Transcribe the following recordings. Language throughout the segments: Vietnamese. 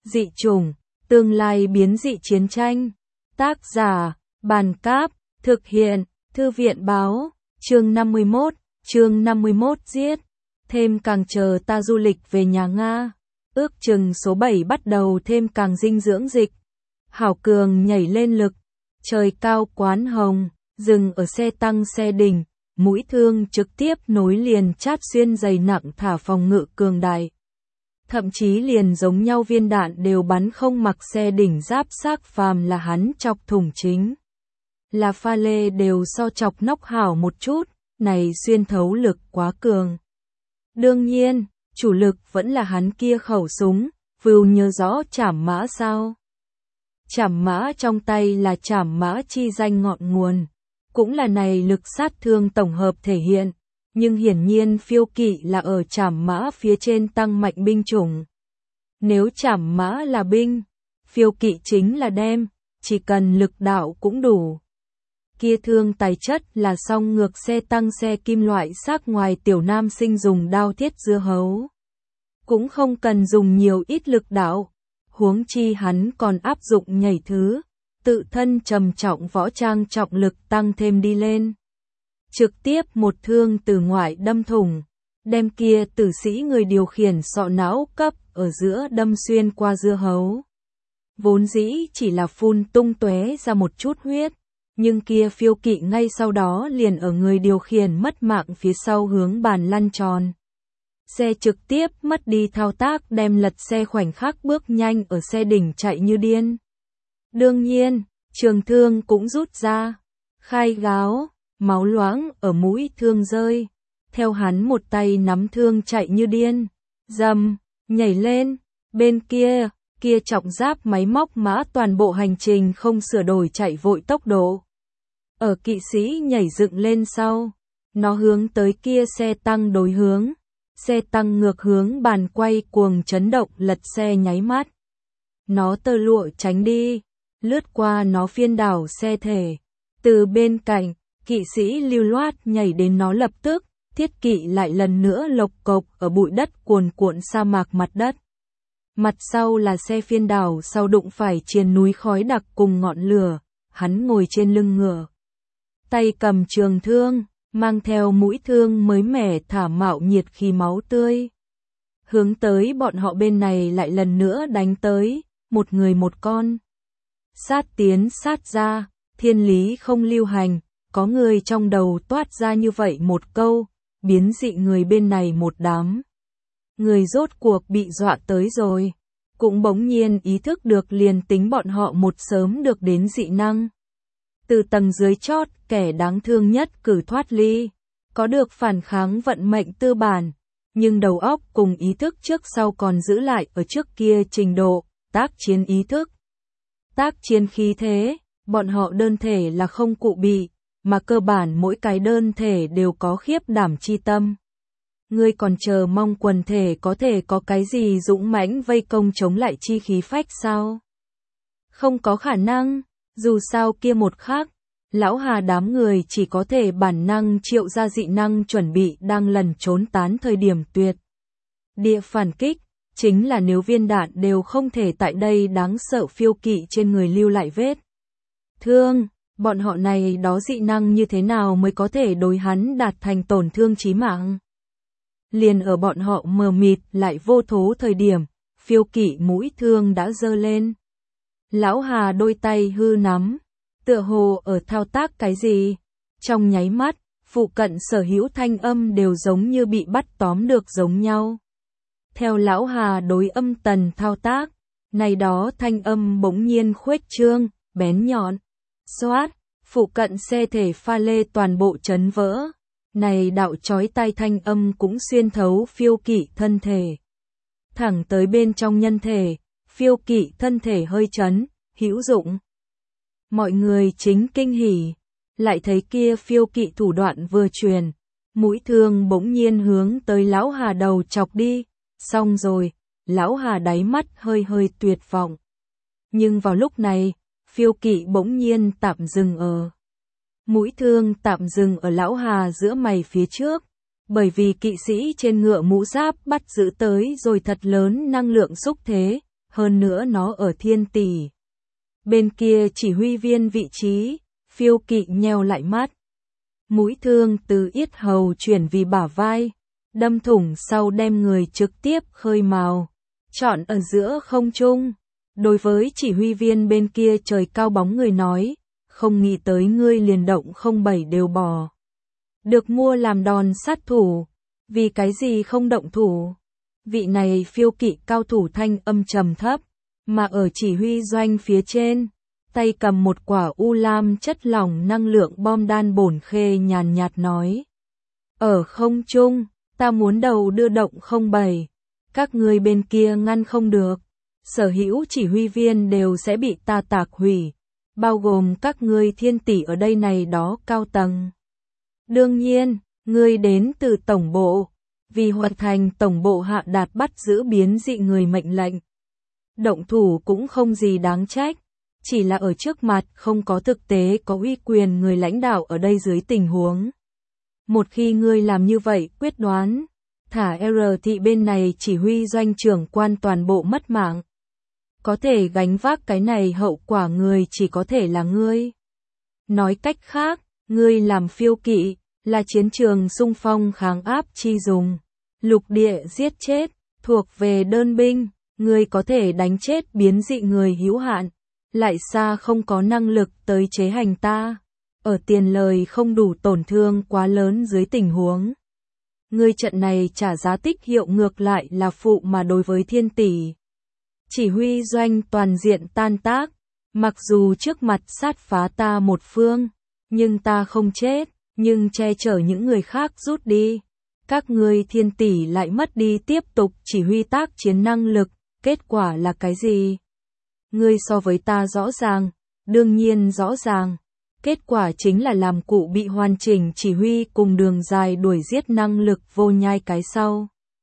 Dị chủng, tương lai biến dị chiến tranh. Tác giả, Bàn Cáp, thực hiện, Thư viện Báo, chương 51 giết. Thêm càng chờ ta du lịch về nhà Nga. Ước chừng số 7 bắt đầu thêm càng dinh dưỡng dịch. Hảo Cường nhảy lên lực. Trời cao quán hồng, dừng ở xe tăng xe đỉnh. Mũi thương trực tiếp nối liền chát xuyên dày nặng thả phòng ngự cường đại. Thậm chí liền giống nhau viên đạn đều bắn không mặc xe đỉnh giáp xác phàm là hắn chọc thủng chính. Là pha lê đều so chọc nóc hảo một chút, này xuyên thấu lực quá cường. Đương nhiên, chủ lực vẫn là hắn kia khẩu súng, Vưu nhớ rõ Trảm Mã sao? Trảm Mã trong tay là Trảm Mã chi danh ngọn nguồn, cũng là này lực sát thương tổng hợp thể hiện, nhưng hiển nhiên phiêu kỵ là ở Trảm Mã phía trên tăng mạnh binh chủng. Nếu Trảm Mã là binh, phiêu kỵ chính là đem, chỉ cần lực đạo cũng đủ. Kia thương tài chất là song ngược xe tăng xe kim loại xác ngoài tiểu nam sinh dùng đao thiết dưa hấu. Cũng không cần dùng nhiều ít lực đạo, huống chi hắn còn áp dụng nhảy thứ, tự thân trầm trọng võ trang trọng lực tăng thêm đi lên. Trực tiếp một thương từ ngoại đâm thủng, đem kia tử sĩ người điều khiển sọ não cấp ở giữa đâm xuyên qua dưa hấu. Vốn dĩ chỉ là phun tung tóe ra một chút huyết, nhưng kia phiêu kỵ ngay sau đó liền ở người điều khiển mất mạng phía sau hướng bàn lăn tròn. Xe trực tiếp mất đi thao tác đem lật xe khoảnh khắc bước nhanh ở xe đỉnh chạy như điên. Đương nhiên, trường thương cũng rút ra, khai gáo, máu loãng ở mũi thương rơi. Theo hắn một tay nắm thương chạy như điên, dầm, nhảy lên, bên kia trọng giáp máy móc mã toàn bộ hành trình không sửa đổi chạy vội tốc độ. Ở kỵ sĩ nhảy dựng lên sau, nó hướng tới kia xe tăng đối hướng. Xe tăng ngược hướng bàn quay cuồng chấn động lật xe nháy mắt. Nó tơ lụa tránh đi, lướt qua nó phiên đảo xe thể. Từ bên cạnh, kỵ sĩ lưu loát nhảy đến nó lập tức, thiết kỵ lại lần nữa lộc cộc ở bụi đất cuồn cuộn sa mạc mặt đất. Mặt sau là xe phiên đảo sau đụng phải triền núi khói đặc cùng ngọn lửa, hắn ngồi trên lưng ngựa. Tay cầm trường thương, mang theo mũi thương mới mẻ thả mạo nhiệt khí máu tươi. Hướng tới bọn họ bên này lại lần nữa đánh tới, một người một con. Sát tiến sát ra, thiên lý không lưu hành, có người trong đầu toát ra như vậy một câu, biến dị người bên này một đám. Người rốt cuộc bị dọa tới rồi, cũng bỗng nhiên ý thức được liền tính bọn họ một sớm được đến dị năng. Từ tầng dưới chót, kẻ đáng thương nhất cử thoát ly, có được phản kháng vận mệnh tư bản, nhưng đầu óc cùng ý thức trước sau còn giữ lại ở trước kia trình độ, tác chiến ý thức. Tác chiến khí thế, bọn họ đơn thể là không cụ bị, mà cơ bản mỗi cái đơn thể đều có khiếp đảm chi tâm. Ngươi còn chờ mong quần thể có thể có cái gì dũng mãnh vây công chống lại chi khí phách sao? Không có khả năng, dù sao kia một khắc, Lão Hà đám người chỉ có thể bản năng triệu ra dị năng chuẩn bị đang lần trốn tán thời điểm tuyệt địa phản kích, chính là nếu viên đạn đều không thể tại đây đáng sợ phiêu kỵ trên người lưu lại vết thương, bọn họ này đó dị năng như thế nào mới có thể đối hắn đạt thành tổn thương chí mạng. Liền ở bọn họ mờ mịt lại vô thố thời điểm, phiêu kỵ mũi thương đã giơ lên. Lão Hà đôi tay hư nắm, tựa hồ ở thao tác cái gì. Trong nháy mắt, phụ cận sở hữu thanh âm đều giống như bị bắt tóm được giống nhau. Theo Lão Hà đối âm tần thao tác, này đó thanh âm bỗng nhiên khuếch trương, bén nhọn. Xoát, phụ cận xe thể pha lê toàn bộ chấn vỡ. Này đạo chói tai thanh âm cũng xuyên thấu phiêu kỵ thân thể. Thẳng tới bên trong nhân thể, phiêu kỵ thân thể hơi chấn, hữu dụng. Mọi người chính kinh hỉ, lại thấy kia phiêu kỵ thủ đoạn vừa truyền, mũi thương bỗng nhiên hướng tới Lão Hà đầu chọc đi, xong rồi, Lão Hà đáy mắt hơi hơi tuyệt vọng. Nhưng vào lúc này, phiêu kỵ bỗng nhiên tạm dừng ở. Mũi thương tạm dừng ở Lão Hà giữa mày phía trước, bởi vì kỵ sĩ trên ngựa mũ giáp bắt giữ tới rồi thật lớn năng lượng xúc thế, hơn nữa nó ở thiên tỷ. Bên kia chỉ huy viên vị trí, Phiêu Kỵ nheo lại mắt. Mũi thương từ yết hầu chuyển vì bả vai, đâm thủng sau đem người trực tiếp khơi mào, chọn ở giữa không trung. Đối với chỉ huy viên bên kia trời cao bóng người nói, không nghĩ tới ngươi liền động 07 đều bỏ. Được mua làm đòn sát thủ, vì cái gì không động thủ? Vị này Phiêu Kỵ cao thủ thanh âm trầm thấp, mà ở chỉ huy doanh phía trên, tay cầm một quả u lam chất lỏng năng lượng bom đan bổn khê nhàn nhạt nói. Ở không trung, ta muốn đầu đưa động 07, các ngươi bên kia ngăn không được, sở hữu chỉ huy viên đều sẽ bị ta tạc hủy, bao gồm các ngươi thiên tỷ ở đây này đó cao tầng. Đương nhiên, ngươi đến từ tổng bộ, vì hoàn thành tổng bộ hạ đạt bắt giữ biến dị người mệnh lệnh. Động thủ cũng không gì đáng trách, chỉ là ở trước mặt không có thực tế có uy quyền người lãnh đạo ở đây dưới tình huống. Một khi ngươi làm như vậy quyết đoán, thả R thị bên này chỉ huy doanh trưởng quan toàn bộ mất mạng. Có thể gánh vác cái này hậu quả người chỉ có thể là ngươi. Nói cách khác, ngươi làm Phiêu Kỵ, là chiến trường xung phong kháng áp chi dùng. Lục địa giết chết, thuộc về đơn binh, ngươi có thể đánh chết biến dị người hữu hạn, lại xa không có năng lực tới chế hành ta. Ở tiền lời không đủ tổn thương quá lớn dưới tình huống. Ngươi trận này trả giá tích hiệu ngược lại là phụ mà đối với thiên tỷ. Chỉ huy doanh toàn diện tan tác, mặc dù trước mặt sát phá ta một phương, nhưng ta không chết, nhưng che chở những người khác rút đi. Các ngươi thiên tỷ lại mất đi tiếp tục chỉ huy tác chiến năng lực, kết quả là cái gì? Ngươi so với ta rõ ràng, đương nhiên rõ ràng. Kết quả chính là làm cụ bị hoàn chỉnh chỉ huy cùng đường dài đuổi giết năng lực vô nhai cái sau.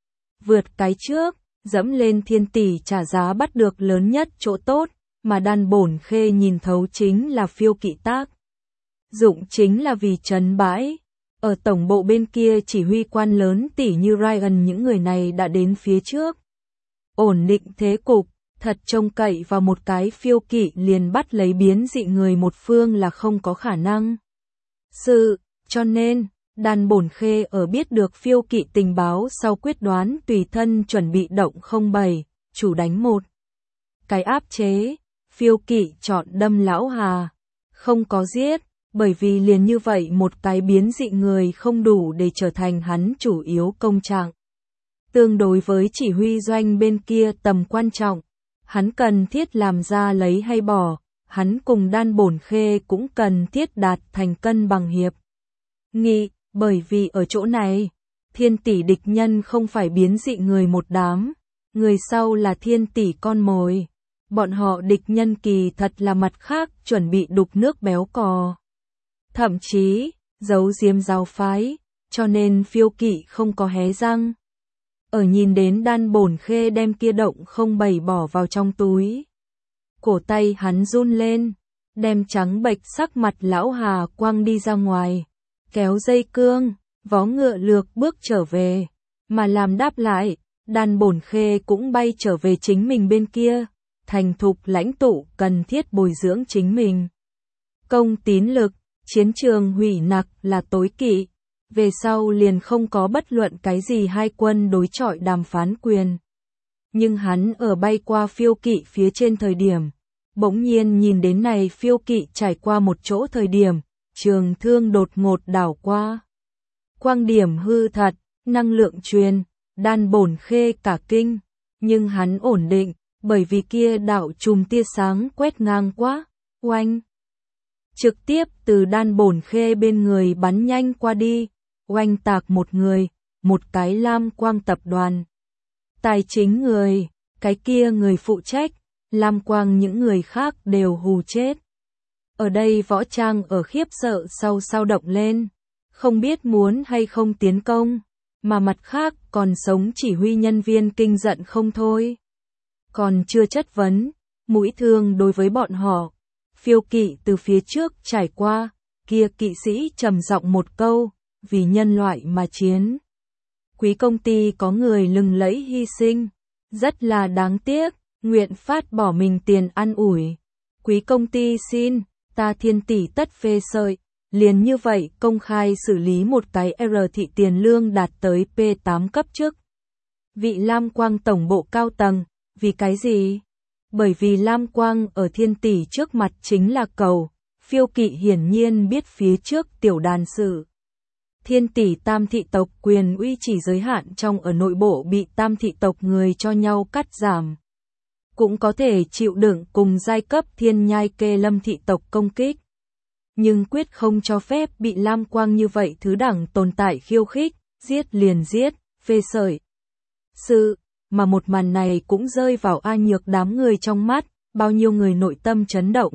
Vượt cái trước, dẫm lên thiên tỷ trả giá bắt được lớn nhất chỗ tốt, mà đan bổn khê nhìn thấu chính là Phiêu Kỵ tác. Dụng chính là vì trấn bãi. Ở tổng bộ bên kia chỉ huy quan lớn tỷ như Ryan những người này đã đến phía trước. Ổn định thế cục, thật trông cậy vào một cái Phiêu Kỵ liền bắt lấy biến dị người một phương là không có khả năng. Cho nên, đan bổn khê ở biết được Phiêu Kỵ tình báo sau quyết đoán tùy thân chuẩn bị động 07, chủ đánh một. Cái áp chế, Phiêu Kỵ chọn đâm lão Hà, không có giết. Bởi vì liền như vậy một cái biến dị người không đủ để trở thành hắn chủ yếu công trạng. Tương đối với chỉ huy doanh bên kia tầm quan trọng, hắn cần thiết làm ra lấy hay bỏ, hắn cùng đan bổn khê cũng cần thiết đạt thành cân bằng hiệp nghị, bởi vì ở chỗ này, thiên tỷ địch nhân không phải biến dị người một đám, người sau là thiên tỷ con mồi, bọn họ địch nhân kỳ thật là mặt khác chuẩn bị đục nước béo cò. Thậm chí, giấu giếm giáo phái, cho nên Phiêu Kỵ không có hé răng. Ở nhìn đến đan bổn khê đem kia động 07 bỏ vào trong túi. Cổ tay hắn run lên, đem trắng bệch sắc mặt lão Hà quăng đi ra ngoài, kéo dây cương, vó ngựa lược bước trở về, mà làm đáp lại, đan bổn khê cũng bay trở về chính mình bên kia, thành thục lãnh tụ cần thiết bồi dưỡng chính mình. Công tín lực. Chiến trường hủy nặc là tối kỵ, về sau liền không có bất luận cái gì hai quân đối chọi đàm phán quyền. Nhưng hắn ở bay qua Phiêu Kỵ phía trên thời điểm, bỗng nhiên nhìn đến này Phiêu Kỵ trải qua một chỗ thời điểm, trường thương đột ngột đảo qua. Quang điểm hư thật, năng lượng truyền, đan bổn khê cả kinh, nhưng hắn ổn định, bởi vì kia đạo chùm tia sáng quét ngang quá, oanh. Trực tiếp từ đan bổn khê bên người bắn nhanh qua đi, oanh tạc một người, một cái Lam Quang tập đoàn. Tài chính người, cái kia người phụ trách, Lam Quang những người khác đều hù chết. Ở đây võ trang ở khiếp sợ sau sao động lên, không biết muốn hay không tiến công, mà mặt khác còn sống chỉ huy nhân viên kinh giận không thôi. Còn chưa chất vấn, mũi thương đối với bọn họ. Phiêu Kỵ từ phía trước trải qua, kia kỵ sĩ trầm giọng một câu, vì nhân loại mà chiến. Quý công ty có người lừng lẫy hy sinh, rất là đáng tiếc, nguyện phát bỏ mình tiền an ủi. Quý công ty xin, ta Thiên tỷ tất phê sợi, liền như vậy công khai xử lý một cái R thị tiền lương đạt tới P8 cấp chức. Vị Lam Quang tổng bộ cao tầng, vì cái gì? Bởi vì Lam Quang ở Thiên tỷ trước mặt chính là cầu, Phiêu Kỵ hiển nhiên biết phía trước tiểu đàn sự. Thiên tỷ tam thị tộc quyền uy chỉ giới hạn trong ở nội bộ bị tam thị tộc người cho nhau cắt giảm. Cũng có thể chịu đựng cùng giai cấp Thiên Nhai Kê Lâm thị tộc công kích. Nhưng quyết không cho phép bị Lam Quang như vậy thứ đẳng tồn tại khiêu khích, giết liền giết, phê sợi. Mà một màn này cũng rơi vào A Nhược đám người trong mắt, bao nhiêu người nội tâm chấn động.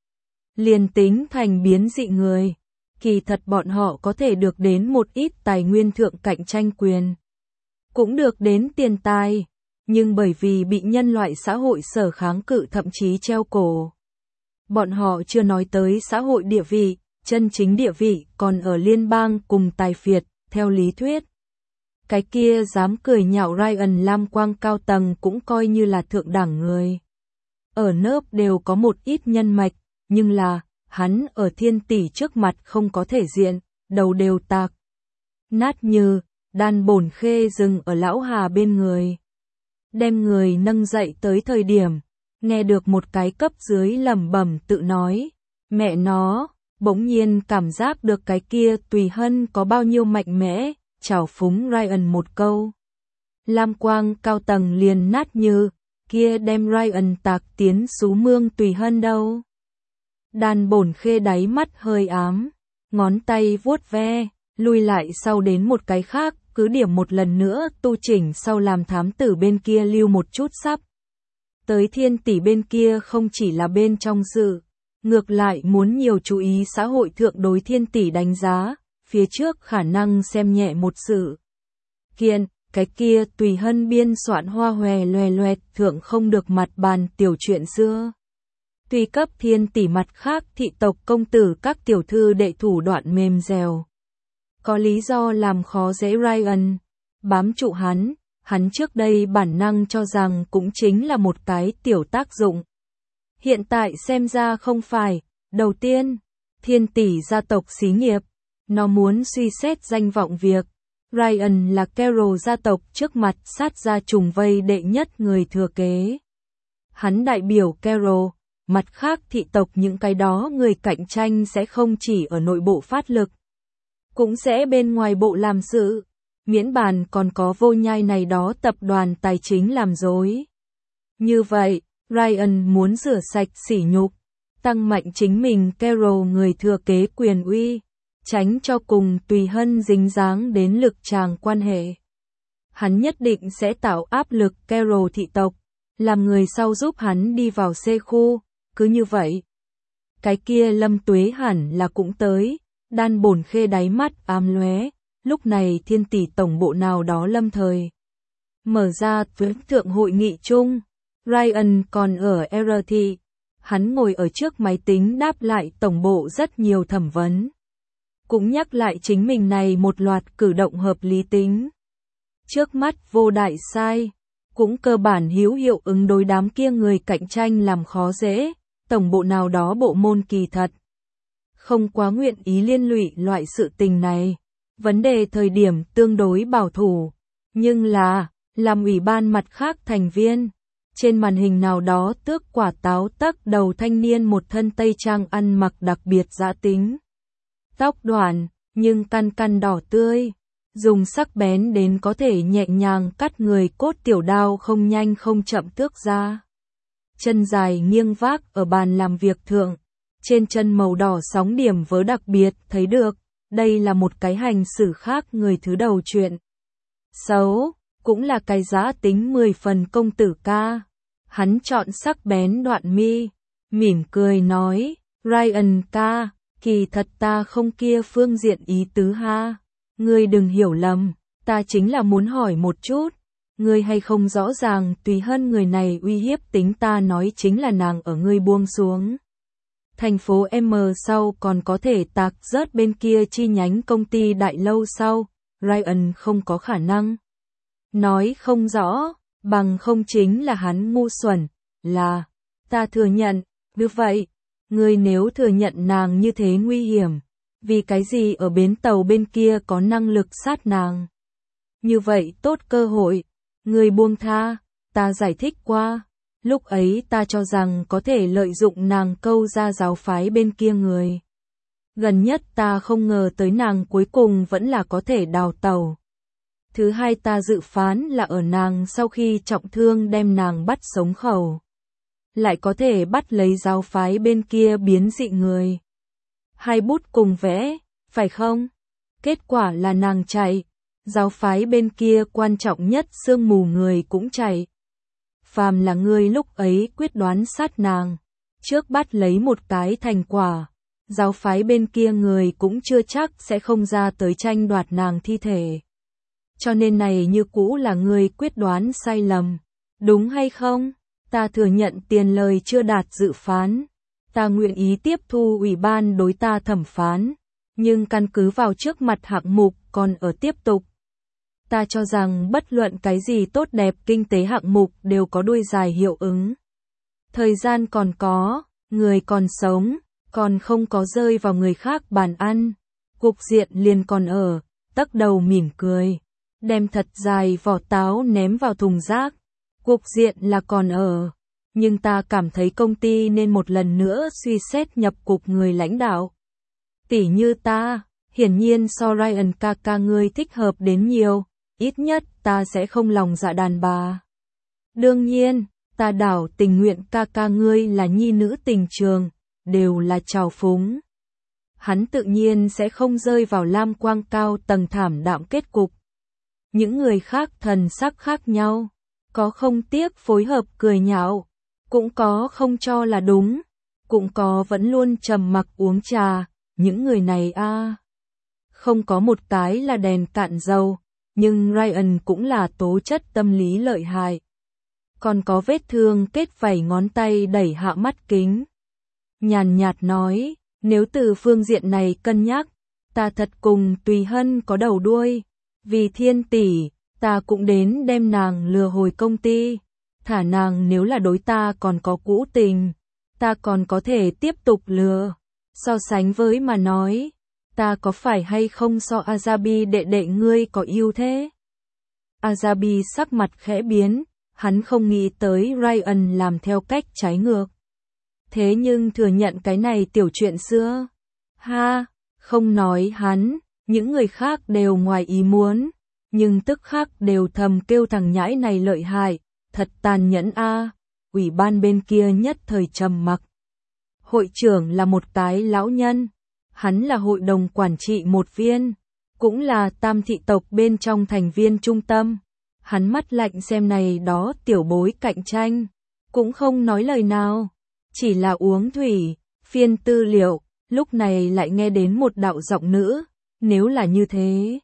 Liền tính thành biến dị người, kỳ thật bọn họ có thể được đến một ít tài nguyên thượng cạnh tranh quyền. Cũng được đến tiền tài, nhưng bởi vì bị nhân loại xã hội sở kháng cự thậm chí treo cổ. Bọn họ chưa nói tới xã hội địa vị, chân chính địa vị còn ở liên bang cùng tài phiệt, theo lý thuyết. Cái kia dám cười nhạo Ryan Lam Quang cao tầng cũng coi như là thượng đẳng người. Ở nớp đều có một ít nhân mạch, nhưng là, hắn ở Thiên tỷ trước mặt không có thể diện, đầu đều tạc. Nát như, Đan Bổn Khê dừng ở lão Hà bên người. Đem người nâng dậy tới thời điểm, nghe được một cái cấp dưới lẩm bẩm tự nói, mẹ nó, bỗng nhiên cảm giác được cái kia Tùy Hân có bao nhiêu mạnh mẽ, chào phúng Ryan một câu. Lam Quang cao tầng liền nát như, kia đem Ryan tạc tiến sú mương Tùy Hân đâu. Đan Bổn Khê đáy mắt hơi ám, ngón tay vuốt ve, lui lại sau đến một cái khác, cứ điểm một lần nữa tu chỉnh sau làm thám tử bên kia lưu một chút sắp. Tới Thiên tỷ bên kia không chỉ là bên trong sự, ngược lại muốn nhiều chú ý xã hội thượng đối Thiên tỷ đánh giá, phía trước khả năng xem nhẹ một sự. Cái kia Tùy Hân biên soạn hoa hòe loè loẹt thượng không được mặt bàn tiểu chuyện xưa. Tùy cấp Thiên tỷ mặt khác thị tộc công tử các tiểu thư đệ thủ đoạn mềm dẻo. Có lý do làm khó dễ Ryan, bám trụ hắn trước đây bản năng cho rằng cũng chính là một cái tiểu tác dụng. Hiện tại xem ra không phải, đầu tiên, Thiên tỷ gia tộc xí nghiệp, nó muốn suy xét danh vọng việc. Ryan là Carol gia tộc trước mặt sát ra trùng vây đệ nhất người thừa kế. Hắn đại biểu Carol, mặt khác thị tộc những cái đó người cạnh tranh sẽ không chỉ ở nội bộ phát lực, cũng sẽ bên ngoài bộ làm sự, miễn bàn còn có vô nhai này đó tập đoàn tài chính làm dối. Như vậy, Ryan muốn rửa sạch sỉ nhục, tăng mạnh chính mình Carol người thừa kế quyền uy, tránh cho cùng Tùy Hân dính dáng đến lực tràng quan hệ. Hắn nhất định sẽ tạo áp lực Carol thị tộc, làm người sau giúp hắn đi vào C khu, cứ như vậy. Cái kia Lâm Tuế hẳn là cũng tới. Đan Bổn Khê đáy mắt ám lóe, lúc này Thiên tỷ tổng bộ nào đó lâm thời. Mở ra thượng hội nghị chung, Ryan còn ở R thị, hắn ngồi ở trước máy tính đáp lại tổng bộ rất nhiều thẩm vấn. Cũng nhắc lại chính mình này một loạt cử động hợp lý tính. Trước mắt vô đại sai, cũng cơ bản hữu hiệu ứng đối đám kia người cạnh tranh làm khó dễ, tổng bộ nào đó bộ môn kỳ thật. Không quá nguyện ý liên lụy loại sự tình này. Vấn đề thời điểm tương đối bảo thủ. Nhưng làm ủy ban mặt khác thành viên. Trên màn hình nào đó tước quả táo tắc đầu thanh niên một thân tây trang ăn mặc đặc biệt dã tính. Tóc đoạn, nhưng căn đỏ tươi. Dùng sắc bén đến có thể nhẹ nhàng cắt người cốt tiểu đao không nhanh không chậm tước ra. Chân dài nghiêng vác ở bàn làm việc thượng. Trên chân màu đỏ sóng điểm vớ đặc biệt thấy được, đây là một cái hành xử khác người thứ đầu chuyện. Xấu, cũng là cái giá tính 10 phần công tử ca. Hắn chọn sắc bén đoạn mi, mỉm cười nói, Ryan ca, kỳ thật ta không kia phương diện ý tứ ha. Ngươi đừng hiểu lầm, ta chính là muốn hỏi một chút. Ngươi hay không rõ ràng Tùy Hân người này uy hiếp tính ta nói chính là nàng ở ngươi buông xuống. Thành phố M sau còn có thể tạc rớt bên kia chi nhánh công ty đại lâu sau, Ryan không có khả năng. Nói không rõ, bằng không chính là hắn ngu xuẩn, là, ta thừa nhận, như vậy, ngươi nếu thừa nhận nàng như thế nguy hiểm, vì cái gì ở bến tàu bên kia có năng lực sát nàng? Như vậy tốt cơ hội, ngươi buông tha, ta giải thích qua, lúc ấy ta cho rằng có thể lợi dụng nàng câu ra giáo phái bên kia người. Gần nhất ta không ngờ tới nàng cuối cùng vẫn là có thể đào tàu. Thứ hai ta dự phán là ở nàng sau khi trọng thương đem nàng bắt sống khẩu. Lại có thể bắt lấy giáo phái bên kia biến dị người. Hai bút cùng vẽ, phải không? Kết quả là nàng chạy. Giáo phái bên kia quan trọng nhất sương mù người cũng chạy. Phàm là ngươi lúc ấy quyết đoán sát nàng. Trước bắt lấy một cái thành quả. Giáo phái bên kia người cũng chưa chắc sẽ không ra tới tranh đoạt nàng thi thể. Cho nên này như cũ là ngươi quyết đoán sai lầm. Đúng hay không? Ta thừa nhận tiền lời chưa đạt dự phán. Ta nguyện ý tiếp thu ủy ban đối ta thẩm phán. Nhưng căn cứ vào trước mặt hạng mục còn ở tiếp tục. Ta cho rằng bất luận cái gì tốt đẹp kinh tế hạng mục đều có đuôi dài hiệu ứng. Thời gian còn có, người còn sống, còn không có rơi vào người khác bàn ăn. Cục diện liền còn ở, tấc đầu mỉm cười. Đem thật dài vỏ táo ném vào thùng rác. Cục diện là còn ở. Nhưng ta cảm thấy công ty nên một lần nữa suy xét nhập cục người lãnh đạo. Tỉ như ta, hiển nhiên so Ryan ca ngươi thích hợp đến nhiều, ít nhất ta sẽ không lòng dạ đàn bà. Đương nhiên, ta đảo tình nguyện ca ngươi là nhi nữ tình trường, đều là trào phúng. Hắn tự nhiên sẽ không rơi vào lam quang cao tầng thảm đạm kết cục. Những người khác thần sắc khác nhau, có không tiếc phối hợp cười nhạo, cũng có không cho là đúng, cũng có vẫn luôn trầm mặc uống trà, những người này không có một cái là đèn cạn dầu, nhưng Ryan cũng là tố chất tâm lý lợi hại. Còn có vết thương kết vảy ngón tay đẩy hạ mắt kính. Nhàn nhạt nói, nếu từ phương diện này cân nhắc, ta thật cùng Tùy Hân có đầu đuôi, vì Thiên tỷ, ta cũng đến đem nàng lừa hồi công ty, thả nàng nếu là đối ta còn có cũ tình, ta còn có thể tiếp tục lừa. So sánh với mà nói, ta có phải hay không so Azabi đệ đệ ngươi có ưu thế? Azabi sắc mặt khẽ biến, hắn không nghĩ tới Ryan làm theo cách trái ngược. Thế nhưng thừa nhận cái này tiểu chuyện xưa. Ha, không nói hắn, những người khác đều ngoài ý muốn, nhưng tức khắc đều thầm kêu thằng nhãi này lợi hại, thật tàn nhẫn a. Ủy ban bên kia nhất thời trầm mặc. Hội trưởng là một cái lão nhân, hắn là hội đồng quản trị một viên, cũng là Tam thị tộc bên trong thành viên trung tâm. Hắn mắt lạnh xem này đó tiểu bối cạnh tranh, cũng không nói lời nào, chỉ là uống thủy, phiên tư liệu, lúc này lại nghe đến một đạo giọng nữ, nếu là như thế.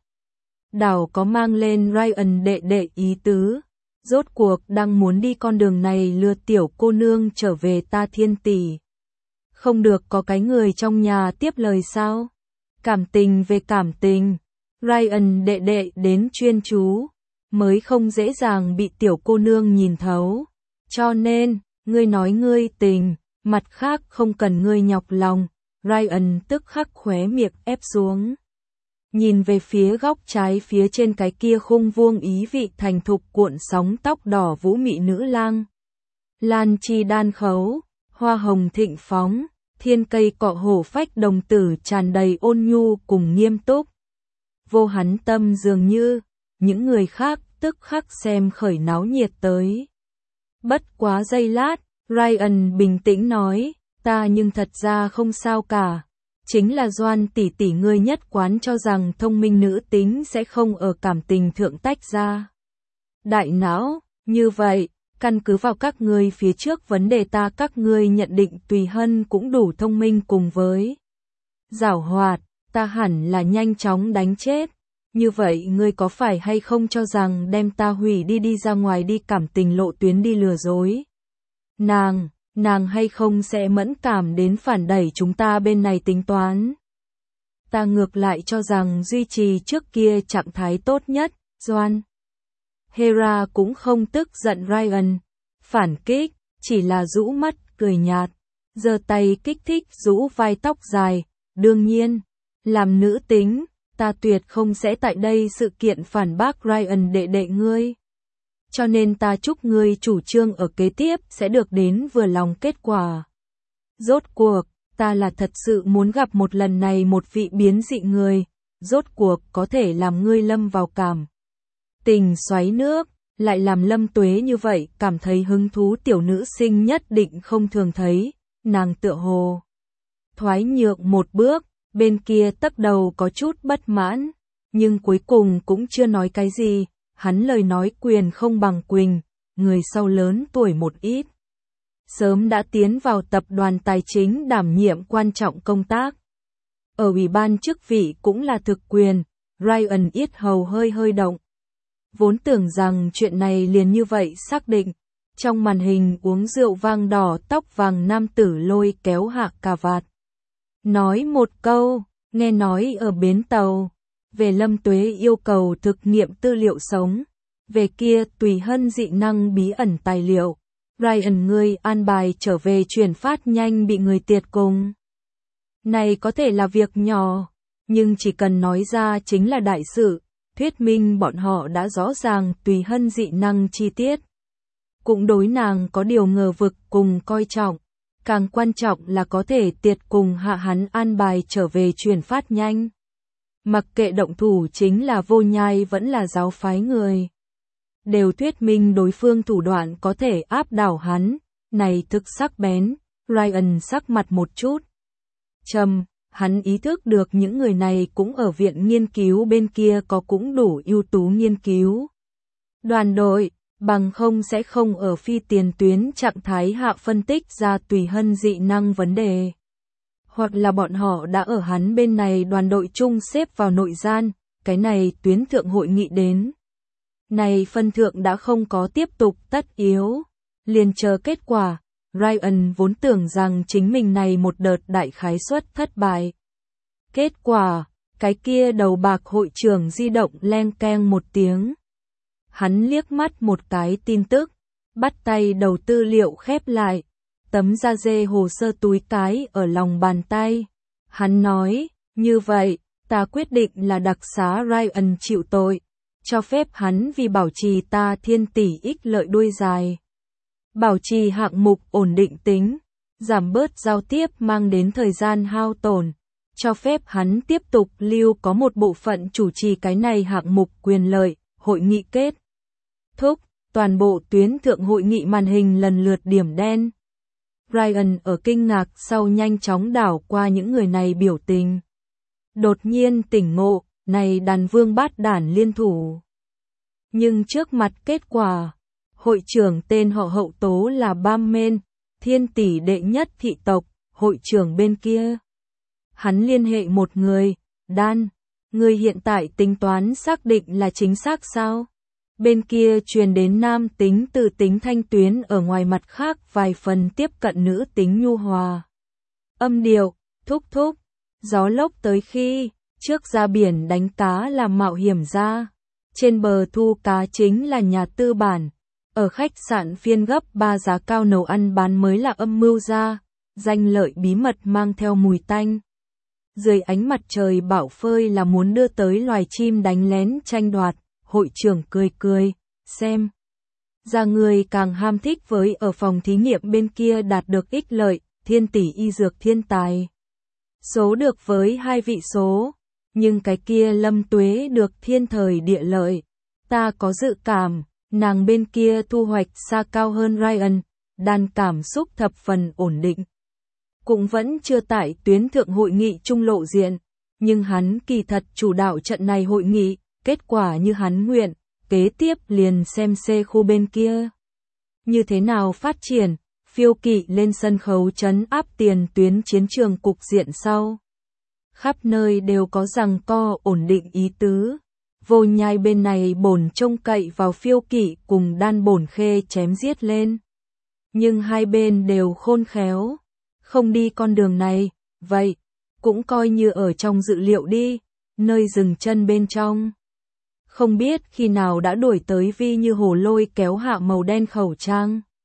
Đảo có mang lên Ryan đệ đệ ý tứ, rốt cuộc đang muốn đi con đường này lừa tiểu cô nương trở về ta Thiên tỷ. Không được có cái người trong nhà tiếp lời sao? Cảm tình về cảm tình, Ryan đệ đệ đến chuyên chú, mới không dễ dàng bị tiểu cô nương nhìn thấu. Cho nên, ngươi nói ngươi tình, mặt khác không cần ngươi nhọc lòng. Ryan tức khắc khóe miệng ép xuống. Nhìn về phía góc trái phía trên cái kia khung vuông ý vị thành thục cuộn sóng tóc đỏ vũ mị nữ lang. Lan chi đan khấu, hoa hồng thịnh phóng, thiên cây cọ hổ phách đồng tử tràn đầy ôn nhu cùng nghiêm túc. Vô hắn tâm dường như, những người khác tức khắc xem khởi náo nhiệt tới. Bất quá giây lát, Ryan bình tĩnh nói, ta nhưng thật ra không sao cả. Chính là Doan tỷ tỷ ngươi nhất quán cho rằng thông minh nữ tính sẽ không ở cảm tình thượng tách ra. Đại não, như vậy, căn cứ vào các ngươi phía trước vấn đề ta các ngươi nhận định Tùy Hân cũng đủ thông minh cùng với giảo hoạt, ta hẳn là nhanh chóng đánh chết. Như vậy ngươi có phải hay không cho rằng đem ta hủy đi ra ngoài đi cảm tình lộ tuyến đi lừa dối? Nàng hay không sẽ mẫn cảm đến phản đẩy chúng ta bên này tính toán? Ta ngược lại cho rằng duy trì trước kia trạng thái tốt nhất, Doan. Hera cũng không tức giận Ryan, phản kích, chỉ là rũ mắt, cười nhạt, giơ tay kích thích rũ vai tóc dài, đương nhiên, làm nữ tính, ta tuyệt không sẽ tại đây sự kiện phản bác Ryan đệ đệ ngươi. Cho nên ta chúc ngươi chủ trương ở kế tiếp sẽ được đến vừa lòng kết quả. Rốt cuộc, ta là thật sự muốn gặp một lần này một vị biến dị người, rốt cuộc có thể làm ngươi lâm vào cảm tình xoáy nước, lại làm Lâm Tuế như vậy cảm thấy hứng thú. Tiểu nữ sinh nhất định không thường thấy, nàng tựa hồ thoái nhượng một bước, bên kia tấc đầu có chút bất mãn, nhưng cuối cùng cũng chưa nói cái gì, hắn lời nói quyền không bằng Quỳnh, người sau lớn tuổi một ít. Sớm đã tiến vào tập đoàn tài chính đảm nhiệm quan trọng công tác. Ở ủy ban chức vị cũng là thực quyền, Ryan yết hầu hơi hơi động. Vốn tưởng rằng chuyện này liền như vậy xác định. Trong màn hình uống rượu vang đỏ tóc vàng nam tử lôi kéo hạ cà vạt. Nói một câu, nghe nói ở bến tàu. Về Lâm Tuế yêu cầu thực nghiệm tư liệu sống. Về kia tùy hân dị năng bí ẩn tài liệu. Ryan ngươi an bài trở về chuyển phát nhanh bị người tiệt cùng. Này có thể là việc nhỏ, nhưng chỉ cần nói ra chính là đại sự. Thuyết minh bọn họ đã rõ ràng tùy hân dị năng chi tiết. Cũng đối nàng có điều ngờ vực cùng coi trọng. Càng quan trọng là có thể tiệt cùng hạ hắn an bài trở về chuyển phát nhanh. Mặc kệ động thủ chính là Vô Nhai vẫn là giáo phái người. Đều thuyết minh đối phương thủ đoạn có thể áp đảo hắn. Này thực sắc bén, Ryan sắc mặt một chút. Trầm, hắn ý thức được những người này cũng ở viện nghiên cứu bên kia có cũng đủ ưu tú nghiên cứu. Đoàn đội, bằng không sẽ không ở phi tiền tuyến trạng thái hạ phân tích ra tùy hân dị năng vấn đề. Hoặc là bọn họ đã ở hắn bên này đoàn đội chung xếp vào nội gian, cái này tuyến thượng hội nghị đến. Này phân thượng đã không có tiếp tục tất yếu, liền chờ kết quả. Ryan vốn tưởng rằng chính mình này một đợt đại khái suất thất bại. Kết quả, cái kia đầu bạc hội trưởng di động leng keng một tiếng. Hắn liếc mắt một cái tin tức, bắt tay đầu tư liệu khép lại, tấm da dê hồ sơ túi cái ở lòng bàn tay. Hắn nói, như vậy, ta quyết định là đặc xá Ryan chịu tội, cho phép hắn vì bảo trì ta thiên tỷ ích lợi đuôi dài. Bảo trì hạng mục ổn định tính, giảm bớt giao tiếp mang đến thời gian hao tổn, cho phép hắn tiếp tục lưu có một bộ phận chủ trì cái này hạng mục quyền lợi. Hội nghị kết thúc, toàn bộ tuyến thượng hội nghị màn hình lần lượt điểm đen. Ryan ở kinh ngạc sau nhanh chóng đảo qua những người này biểu tình. Đột nhiên tỉnh ngộ, này đàn vương bát đản liên thủ. Nhưng trước mặt kết quả, hội trưởng tên họ Hậu Tố là Bam Men, thiên tỷ đệ nhất thị tộc, hội trưởng bên kia. Hắn liên hệ một người, Dan, người hiện tại tính toán xác định là chính xác sao? Bên kia truyền đến nam tính từ tính thanh tuyến ở ngoài mặt khác vài phần tiếp cận nữ tính nhu hòa. Âm điệu, thúc thúc, gió lốc tới khi, trước ra biển đánh cá là mạo hiểm ra. Trên bờ thu cá chính là nhà tư bản. Ở khách sạn phiên gấp 3 giá cao nấu ăn bán mới là âm mưu ra. Danh lợi bí mật mang theo mùi tanh. Dưới ánh mặt trời bão phơi là muốn đưa tới loài chim đánh lén tranh đoạt. Hội trưởng cười cười, xem. Ra người càng ham thích với ở phòng thí nghiệm bên kia đạt được ích lợi, thiên tỷ y dược thiên tài. Số được với 2 vị số, nhưng cái kia Lâm Tuế được thiên thời địa lợi. Ta có dự cảm, nàng bên kia thu hoạch xa cao hơn Ryan, đàn cảm xúc thập phần ổn định. Cũng vẫn chưa tại tuyến thượng hội nghị trung lộ diện, nhưng hắn kỳ thật chủ đạo trận này hội nghị. Kết quả như hắn nguyện, kế tiếp liền xem C khu bên kia. Như thế nào phát triển, phiêu kỵ lên sân khấu trấn áp tiền tuyến chiến trường cục diện sau. Khắp nơi đều có giằng co ổn định ý tứ. Vô Nhai bên này bổn trông cậy vào phiêu kỵ cùng đan bổn khê chém giết lên. Nhưng hai bên đều khôn khéo, không đi con đường này, vậy, cũng coi như ở trong dự liệu đi, nơi dừng chân bên trong. Không biết khi nào đã đuổi tới Vi Như Hồ lôi kéo hạ màu đen khẩu trang.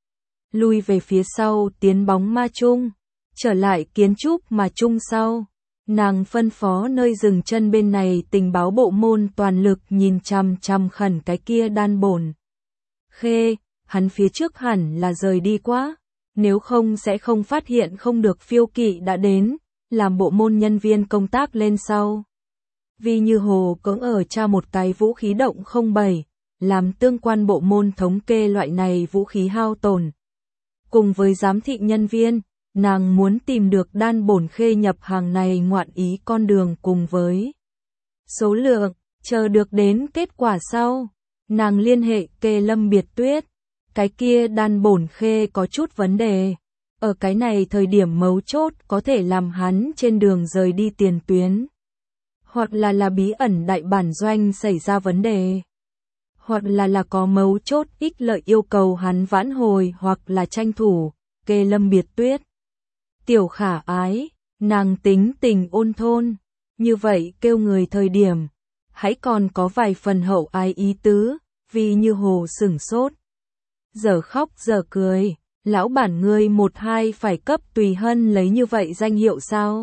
lui về phía sau tiến bóng ma chung, trở lại kiến trúc mà chung sau. Nàng phân phó nơi dừng chân bên này tình báo bộ môn toàn lực nhìn chằm chằm khẩn cái kia đan bổn khê, hắn phía trước hẳn là rời đi quá, nếu không sẽ không phát hiện không được phiêu kỵ đã đến, làm bộ môn nhân viên công tác lên sau. Vì Như Hồ cưỡng ở tra một cái vũ khí động 07, làm tương quan bộ môn thống kê loại này vũ khí hao tổn. Cùng với giám thị nhân viên, nàng muốn tìm được đan bổn khê nhập hàng này ngoạn ý con đường cùng với số lượng, chờ được đến kết quả sau. Nàng liên hệ Kê Lâm Biệt Tuyết, cái kia đan bổn khê có chút vấn đề. Ở cái này thời điểm mấu chốt có thể làm hắn trên đường rời đi tiền tuyến. Hoặc là bí ẩn đại bản doanh xảy ra vấn đề. Hoặc là có mấu chốt ích lợi yêu cầu hắn vãn hồi hoặc là tranh thủ. Kê Lâm Biệt Tuyết, tiểu khả ái, nàng tính tình ôn thôn, như vậy kêu người thời điểm, hãy còn có vài phần hậu ái ý tứ, Vì Như Hồ sửng sốt. Giờ khóc giờ cười, lão bản ngươi một hai phải cấp Tùy Hân lấy như vậy danh hiệu sao?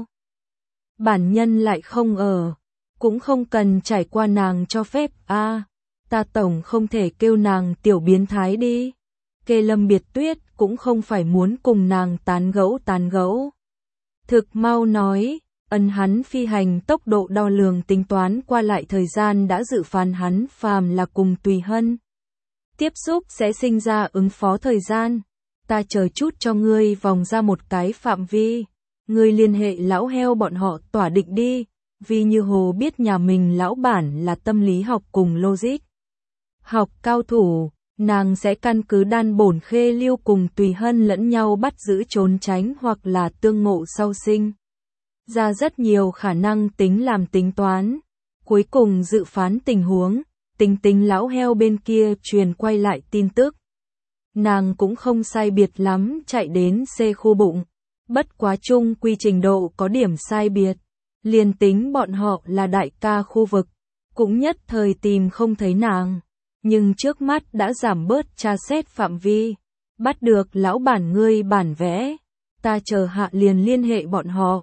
Bản nhân lại không ở, cũng không cần trải qua nàng cho phép ta tổng không thể kêu nàng tiểu biến thái đi. Kê Lâm Biệt Tuyết cũng không phải muốn cùng nàng tán gẫu. Thực mau nói, hắn phi hành tốc độ đo lường tính toán qua lại thời gian đã dự phán hắn phàm là cùng Tùy Hân tiếp xúc sẽ sinh ra ứng phó thời gian. Ta chờ chút cho ngươi vòng ra một cái phạm vi, ngươi liên hệ lão heo bọn họ tỏa định đi. Vì Như Hồ biết nhà mình lão bản là tâm lý học cùng logic học cao thủ, nàng sẽ căn cứ đan bổn khê lưu cùng Tùy Hân lẫn nhau bắt giữ trốn tránh hoặc là tương ngộ sau sinh ra rất nhiều khả năng tính làm tính toán. Cuối cùng dự phán tình huống, tính lão heo bên kia truyền quay lại tin tức. Nàng cũng không sai biệt lắm chạy đến C khu bụng, bất quá chung quy trình độ có điểm sai biệt. Liền tính bọn họ là đại ca khu vực, cũng nhất thời tìm không thấy nàng. Nhưng trước mắt đã giảm bớt tra xét phạm vi, bắt được lão bản ngươi bản vẽ. Ta chờ hạ liền liên hệ bọn họ.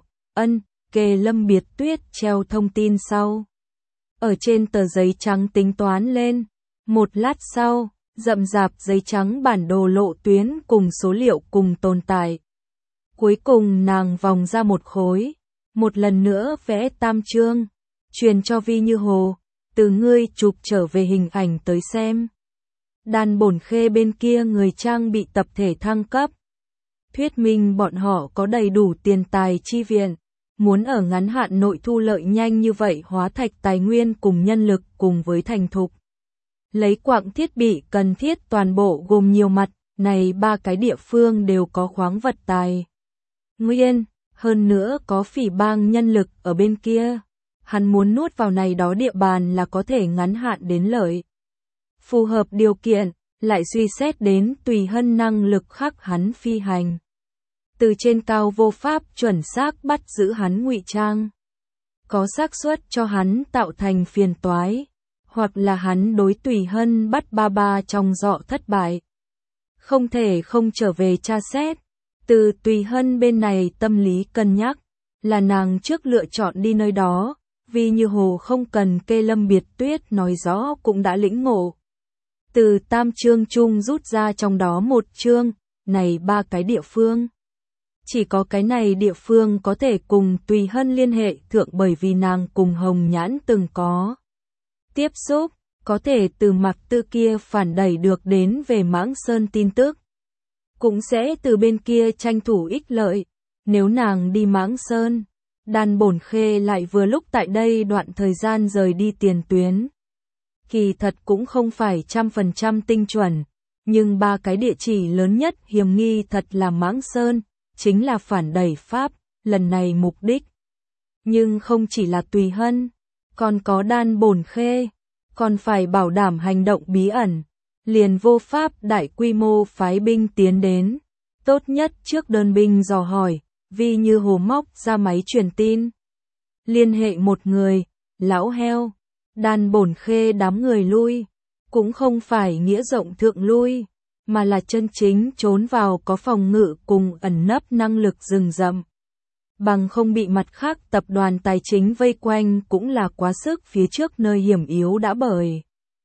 Kê Lâm Biệt Tuyết treo thông tin sau. Ở trên tờ giấy trắng tính toán lên. Một lát sau, rậm rạp giấy trắng bản đồ lộ tuyến cùng số liệu cùng tồn tại. Cuối cùng nàng vòng ra một khối. Một lần nữa vẽ tam chương. Truyền cho Vi Như Hồ. Từ ngươi chụp trở về hình ảnh tới xem. Đan bổn khê bên kia người trang bị tập thể thăng cấp. Thuyết minh bọn họ có đầy đủ tiền tài chi viện. Muốn ở ngắn hạn nội thu lợi nhanh như vậy hóa thạch tài nguyên cùng nhân lực cùng với thành thục. Lấy quặng thiết bị cần thiết toàn bộ gồm nhiều mặt, này ba cái địa phương đều có khoáng vật tài nguyên, hơn nữa có phỉ bang nhân lực ở bên kia. Hắn muốn nuốt vào này đó địa bàn là có thể ngắn hạn đến lợi. Phù hợp điều kiện, lại suy xét đến Tùy Hân năng lực khắc hắn phi hành. Từ trên cao vô pháp chuẩn xác bắt giữ hắn ngụy trang. Có xác suất cho hắn tạo thành phiền toái, hoặc là hắn đối Tùy Hân bắt ba trong dọ thất bại. Không thể không trở về tra xét. Từ Tùy Hân bên này tâm lý cân nhắc, là nàng trước lựa chọn đi nơi đó. Vì Như Hồ không cần Kê Lâm Biệt Tuyết nói rõ cũng đã lĩnh ngộ. Từ tam chương chung rút ra trong đó một chương, này ba cái địa phương. Chỉ có cái này địa phương có thể cùng Tùy Hân liên hệ thượng bởi vì nàng cùng Hồng Nhãn từng có tiếp xúc, có thể từ Mạc Tư kia phản đẩy được đến về Mãng Sơn tin tức. Cũng sẽ từ bên kia tranh thủ ích lợi, nếu nàng đi Mãng Sơn. Đan bổn khê lại vừa lúc tại đây đoạn thời gian rời đi tiền tuyến. Kỳ thật cũng không phải 100% tinh chuẩn, nhưng ba cái địa chỉ lớn nhất hiểm nghi thật là Mãng Sơn, chính là phản đẩy Pháp, lần này mục đích. Nhưng không chỉ là Tùy Hân, còn có đan bổn khê, còn phải bảo đảm hành động bí ẩn, liền vô pháp đại quy mô phái binh tiến đến. Tốt nhất trước đơn binh dò hỏi. Vì Như Hồ móc ra máy truyền tin. Liên hệ một người, lão heo, đan bổn khê đám người lui. Cũng không phải nghĩa rộng thượng lui. mà là chân chính trốn vào có phòng ngự cùng ẩn nấp năng lực rừng rậm. Bằng không bị mặt khác tập đoàn tài chính vây quanh cũng là quá sức phía trước nơi hiểm yếu đã bởi.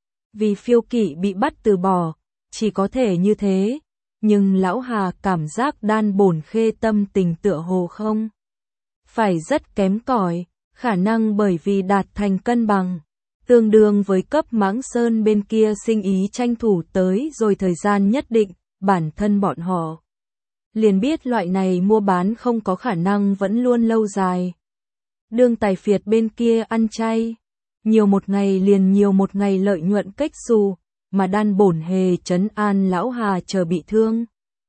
Vì Phiêu Kỵ bị bắt từ bỏ, chỉ có thể như thế, nhưng Lão Hà cảm giác Đan Bổn Khê tâm tình tựa hồ không phải rất kém cỏi, khả năng bởi vì đạt thành cân bằng, tương đương với cấp Mãng Sơn bên kia sinh ý tranh thủ tới rồi thời gian nhất định, bản thân bọn họ liền biết loại này mua bán không có khả năng vẫn luôn lâu dài. Đương Tài Phiệt bên kia ăn chay, nhiều một ngày liền nhiều một ngày lợi nhuận cách xù, mà Đan Bổn Hề trấn an Lão Hà chờ bị thương.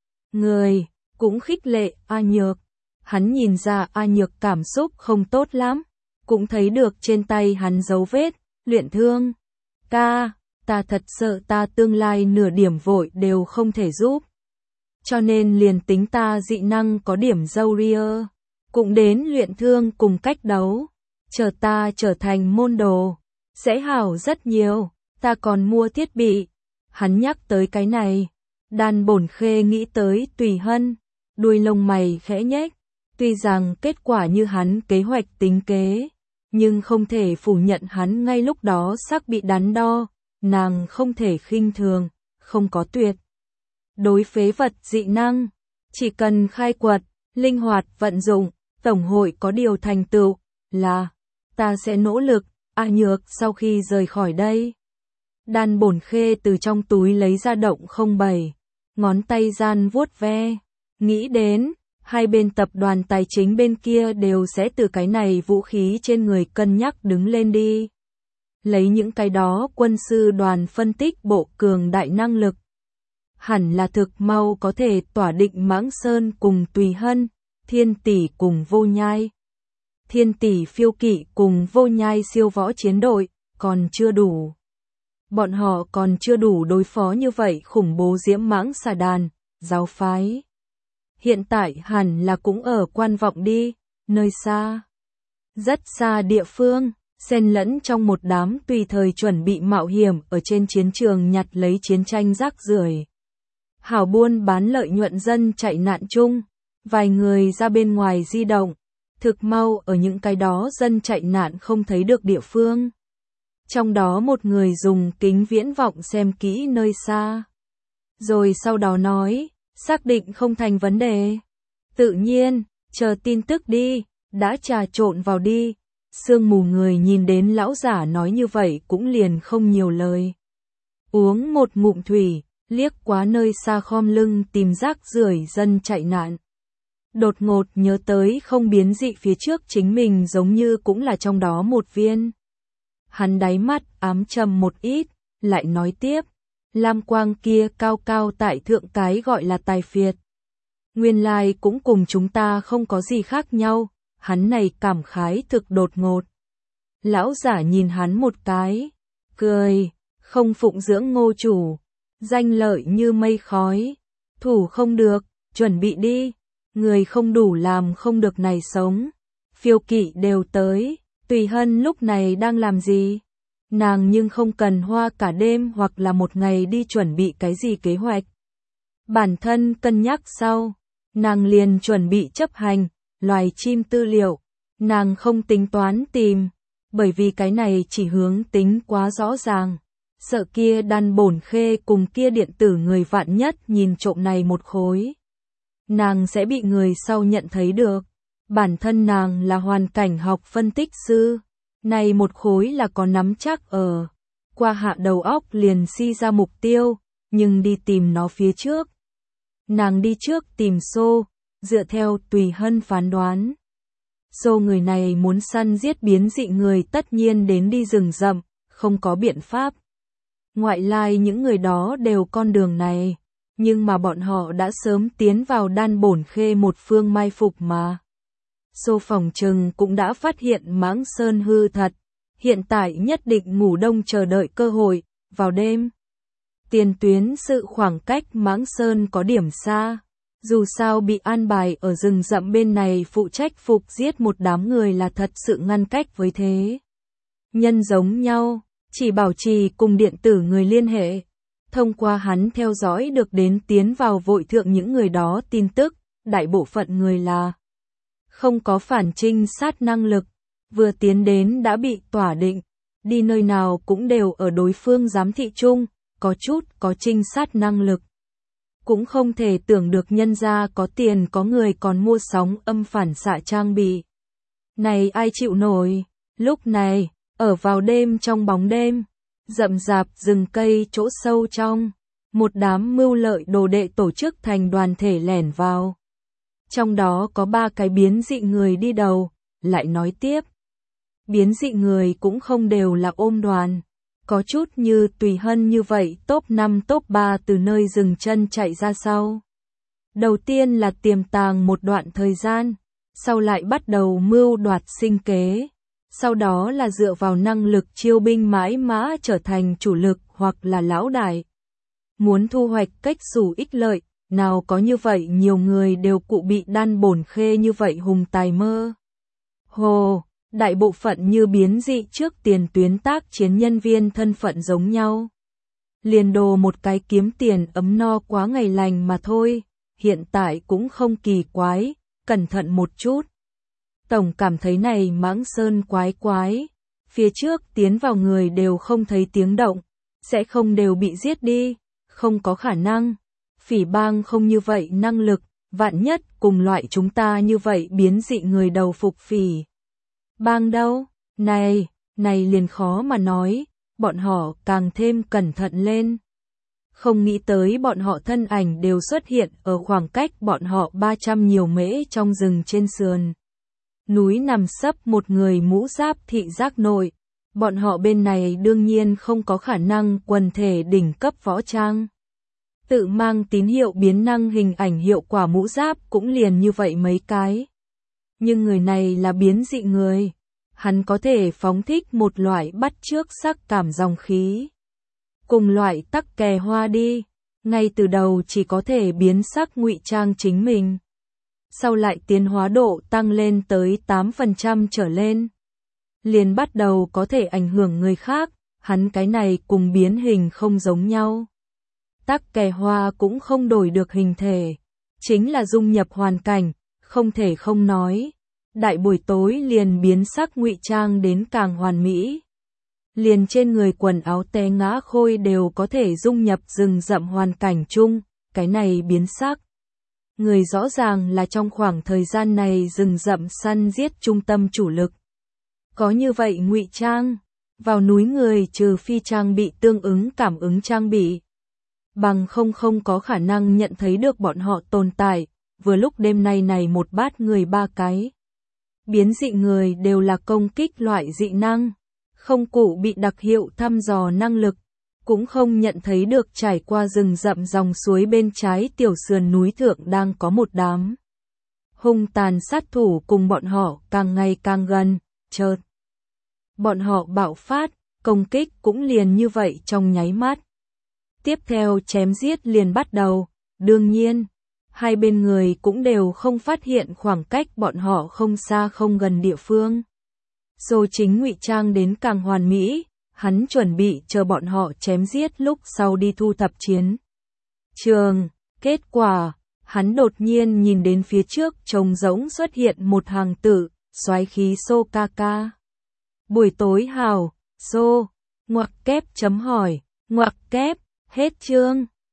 Người cũng khích lệ A Nhược, hắn nhìn ra A Nhược cảm xúc không tốt lắm, cũng thấy được trên tay hắn dấu vết luyện thương. Ca, ta thật sợ ta tương lai nửa điểm vội đều không thể giúp. Cho nên liền tính ta dị năng có điểm dâu ria, cũng đến luyện thương cùng cách đấu. Chờ ta trở thành môn đồ, sẽ hảo rất nhiều, ta còn mua thiết bị. Hắn nhắc tới cái này, Đan Bổn Khê nghĩ tới Tùy Hân, đuôi lông mày khẽ nhếch, tuy rằng kết quả như hắn kế hoạch tính kế, nhưng không thể phủ nhận hắn ngay lúc đó xác bị đắn đo, nàng không thể khinh thường, không có tuyệt đối phế vật dị năng, chỉ cần khai quật, linh hoạt vận dụng, tổng hội có điều thành tựu, là ta sẽ nỗ lực. A Nhược sau khi rời khỏi đây, Đan Bổn Khê từ trong túi lấy ra động 07, ngón tay gian vuốt ve, nghĩ đến hai bên tập đoàn tài chính bên kia đều sẽ từ cái này vũ khí trên người cân nhắc đứng lên đi. Lấy những cái đó quân sư đoàn phân tích bộ cường đại năng lực, hẳn là thực mau có thể tỏa định Mãng Sơn cùng Tùy Hân, Thiên Tỷ cùng Vô Nhai. Thiên Tỷ Phiêu Kỵ cùng Vô Nhai siêu võ chiến đội, còn chưa đủ. Bọn họ còn chưa đủ đối phó như vậy khủng bố Diễm Mãng xà đàn, giáo phái. Hiện tại hẳn là cũng ở Quan Vọng đi, nơi xa. Rất xa địa phương, xen lẫn trong một đám tùy thời chuẩn bị mạo hiểm ở trên chiến trường nhặt lấy chiến tranh rác rưởi. Hảo buôn bán lợi nhuận dân chạy nạn chung, vài người ra bên ngoài di động, thực mau ở những cái đó dân chạy nạn không thấy được địa phương. Trong đó một người dùng kính viễn vọng xem kỹ nơi xa. Rồi sau đó nói, xác định không thành vấn đề. Tự nhiên, chờ tin tức đi, đã trà trộn vào đi. Sương mù người nhìn đến lão giả nói như vậy cũng liền không nhiều lời. Uống một ngụm thủy, liếc quá nơi xa khom lưng tìm rác rưởi dân chạy nạn. Đột ngột nhớ tới không biến dị phía trước chính mình giống như cũng là trong đó một viên. Hắn đáy mắt ám trầm một ít, lại nói tiếp. Lam quang kia cao cao tại thượng cái gọi là Tài Phiệt. Nguyên lai cũng cùng chúng ta không có gì khác nhau, hắn này cảm khái thực đột ngột. Lão giả nhìn hắn một cái, cười, không phụng dưỡng Ngô chủ, danh lợi như mây khói, thủ không được, chuẩn bị đi, người không đủ làm không được này sống. Phiêu Kỵ đều tới, Tùy Hân lúc này đang làm gì? Nàng nhưng không cần hoa cả đêm hoặc là một ngày đi chuẩn bị cái gì kế hoạch. Bản thân cân nhắc sau, nàng liền chuẩn bị chấp hành, loài chim tư liệu, nàng không tính toán tìm, bởi vì cái này chỉ hướng tính quá rõ ràng. Sợ kia Đan Bổn Khê cùng kia điện tử người vạn nhất nhìn trộm này một khối. Nàng sẽ bị người sau nhận thấy được. Bản thân nàng là hoàn cảnh học phân tích sư. Này một khối là có nắm chắc ở. Qua hạ đầu óc liền si ra mục tiêu, nhưng đi tìm nó phía trước. Nàng đi trước tìm Xô, dựa theo Tùy Hân phán đoán. Xô người này muốn săn giết biến dị người tất nhiên đến đi rừng rậm, không có biện pháp. Ngoại lai những người đó đều con đường này, nhưng mà bọn họ đã sớm tiến vào Đan Bổn Khê một phương mai phục mà. Xô phòng trừng cũng đã phát hiện Mãng Sơn hư thật, hiện tại nhất định ngủ đông chờ đợi cơ hội, vào đêm. Tiền tuyến sự khoảng cách Mãng Sơn có điểm xa, dù sao bị an bài ở rừng rậm bên này phụ trách phục giết một đám người là thật sự ngăn cách với thế. Nhân giống nhau, chỉ bảo trì cùng điện tử người liên hệ. Thông qua hắn theo dõi được đến tiến vào vội thượng những người đó tin tức, đại bộ phận người là không có phản trinh sát năng lực, vừa tiến đến đã bị tỏa định, đi nơi nào cũng đều ở đối phương giám thị chung, có chút có trinh sát năng lực. Cũng không thể tưởng được nhân gia có tiền có người còn mua sóng âm phản xạ trang bị. Này ai chịu nổi, lúc này, ở vào đêm trong bóng đêm, rậm rạp rừng cây chỗ sâu trong, một đám mưu lợi đồ đệ tổ chức thành đoàn thể lẻn vào. Trong đó có 3 cái biến dị người đi đầu, lại nói tiếp. Biến dị người cũng không đều là ôm đoàn, có chút như Tùy Hân như vậy top 5 top 3 từ nơi dừng chân chạy ra sau. Đầu tiên là tiềm tàng một đoạn thời gian, sau lại bắt đầu mưu đoạt sinh kế, sau đó là dựa vào năng lực chiêu binh mãi mã trở thành chủ lực hoặc là lão đại. Muốn thu hoạch cách xù ích lợi, nào có như vậy nhiều người đều cụ bị đan bổn khê như vậy hùng tài mơ. Hồ, đại bộ phận như biến dị trước tiền tuyến tác chiến nhân viên thân phận giống nhau. Liền đồ một cái kiếm tiền ấm no quá ngày lành mà thôi, hiện tại cũng không kỳ quái, cẩn thận một chút. Tổng cảm thấy này Mãng Sơn quái quái, phía trước tiến vào người đều không thấy tiếng động, sẽ không đều bị giết đi, không có khả năng. Phỉ bang không như vậy năng lực, vạn nhất cùng loại chúng ta như vậy biến dị người đầu phục phỉ. Bang đâu? Này liền khó mà nói, bọn họ càng thêm cẩn thận lên. Không nghĩ tới bọn họ thân ảnh đều xuất hiện ở khoảng cách bọn họ 300 nhiều mễ trong rừng trên sườn. Núi nằm sấp một người mũ giáp thị giác nội, bọn họ bên này đương nhiên không có khả năng quần thể đỉnh cấp võ trang. Tự mang tín hiệu biến năng hình ảnh hiệu quả mũ giáp cũng liền như vậy mấy cái. Nhưng người này là biến dị người, hắn có thể phóng thích một loại bắt chước sắc cảm dòng khí. Cùng loại tắc kè hoa đi, ngay từ đầu chỉ có thể biến sắc ngụy trang chính mình. Sau lại tiến hóa độ tăng lên tới 8% trở lên. Liền bắt đầu có thể ảnh hưởng người khác, hắn cái này cùng biến hình không giống nhau. Tắc kè hoa cũng không đổi được hình thể, chính là dung nhập hoàn cảnh, không thể không nói. Đại buổi tối liền biến sắc ngụy trang đến càng hoàn mỹ. Liền trên người quần áo té ngã khôi đều có thể dung nhập rừng rậm hoàn cảnh chung, cái này biến sắc. Người rõ ràng là trong khoảng thời gian này rừng rậm săn giết trung tâm chủ lực. Có như vậy ngụy trang, vào núi người trừ phi trang bị tương ứng cảm ứng trang bị. Bằng không có khả năng nhận thấy được bọn họ tồn tại, vừa lúc đêm nay này một bát người 3 cái. Biến dị người đều là công kích loại dị năng, không cụ bị đặc hiệu thăm dò năng lực, cũng không nhận thấy được trải qua rừng rậm dòng suối bên trái tiểu sườn núi thượng đang có một đám. Hung tàn sát thủ cùng bọn họ càng ngày càng gần, chợt. Bọn họ bạo phát, công kích cũng liền như vậy trong nháy mắt. Tiếp theo chém giết liền bắt đầu, đương nhiên. Hai bên người cũng đều không phát hiện khoảng cách bọn họ không xa không gần địa phương. Rồi chính ngụy trang đến càng hoàn mỹ, hắn chuẩn bị chờ bọn họ chém giết lúc sau đi thu thập chiến trường. Kết quả, hắn đột nhiên nhìn đến phía trước trống rỗng xuất hiện một hàng tử, soái khí xô ca ca. Buổi tối hào, xô, ngoặc kép chấm hỏi, ngoặc kép, hết chương.